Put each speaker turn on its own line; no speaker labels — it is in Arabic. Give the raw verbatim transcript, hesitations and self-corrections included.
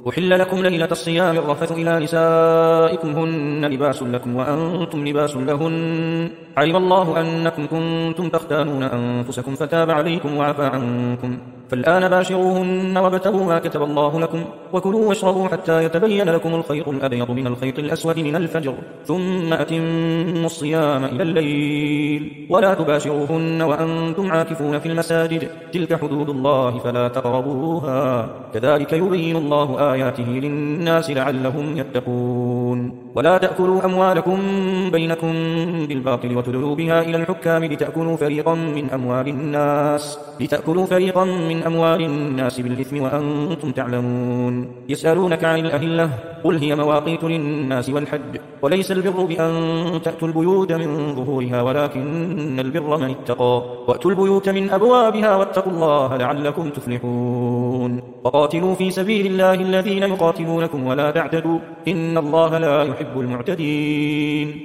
أحل لكم ليلة الصيام الرفث إلى نسائكم هن لباس لكم وأنتم لباس لهن علم الله أنكم كنتم تختانون أنفسكم فتاب عليكم وعفى عنكم فالآن باشروهن وابتغوا ما كتب الله لكم وكلوا واشربوا حتى يتبين لكم الخيط الأبيض من الخيط الأسود من الفجر ثم أتموا الصيام إلى الليل ولا تباشروهن وأنتم عاكفون في المساجد تلك حدود الله فلا تقربوها كذلك يبين الله آياته للناس لعلهم يتقون ولا تأكلوا أموالكم بينكم بالباطل وتدلوا بها إلى الحكام لتأكلوا فريقا من أموال الناس لتأكلوا فريقا من أموال الناس بالإثم وأنتم تعلمون يسألونك عن الأهلة قل هي مواقيت للناس والحج وليس البر بأن تأتوا البيوت من ظهورها ولكن البر من اتقى وأتوا البيوت من أبوابها واتقوا الله لعلكم تفلحون وقاتلوا في سبيل الله الذين يقاتلونكم ولا تعتدوا إن الله لا يحب المعتدين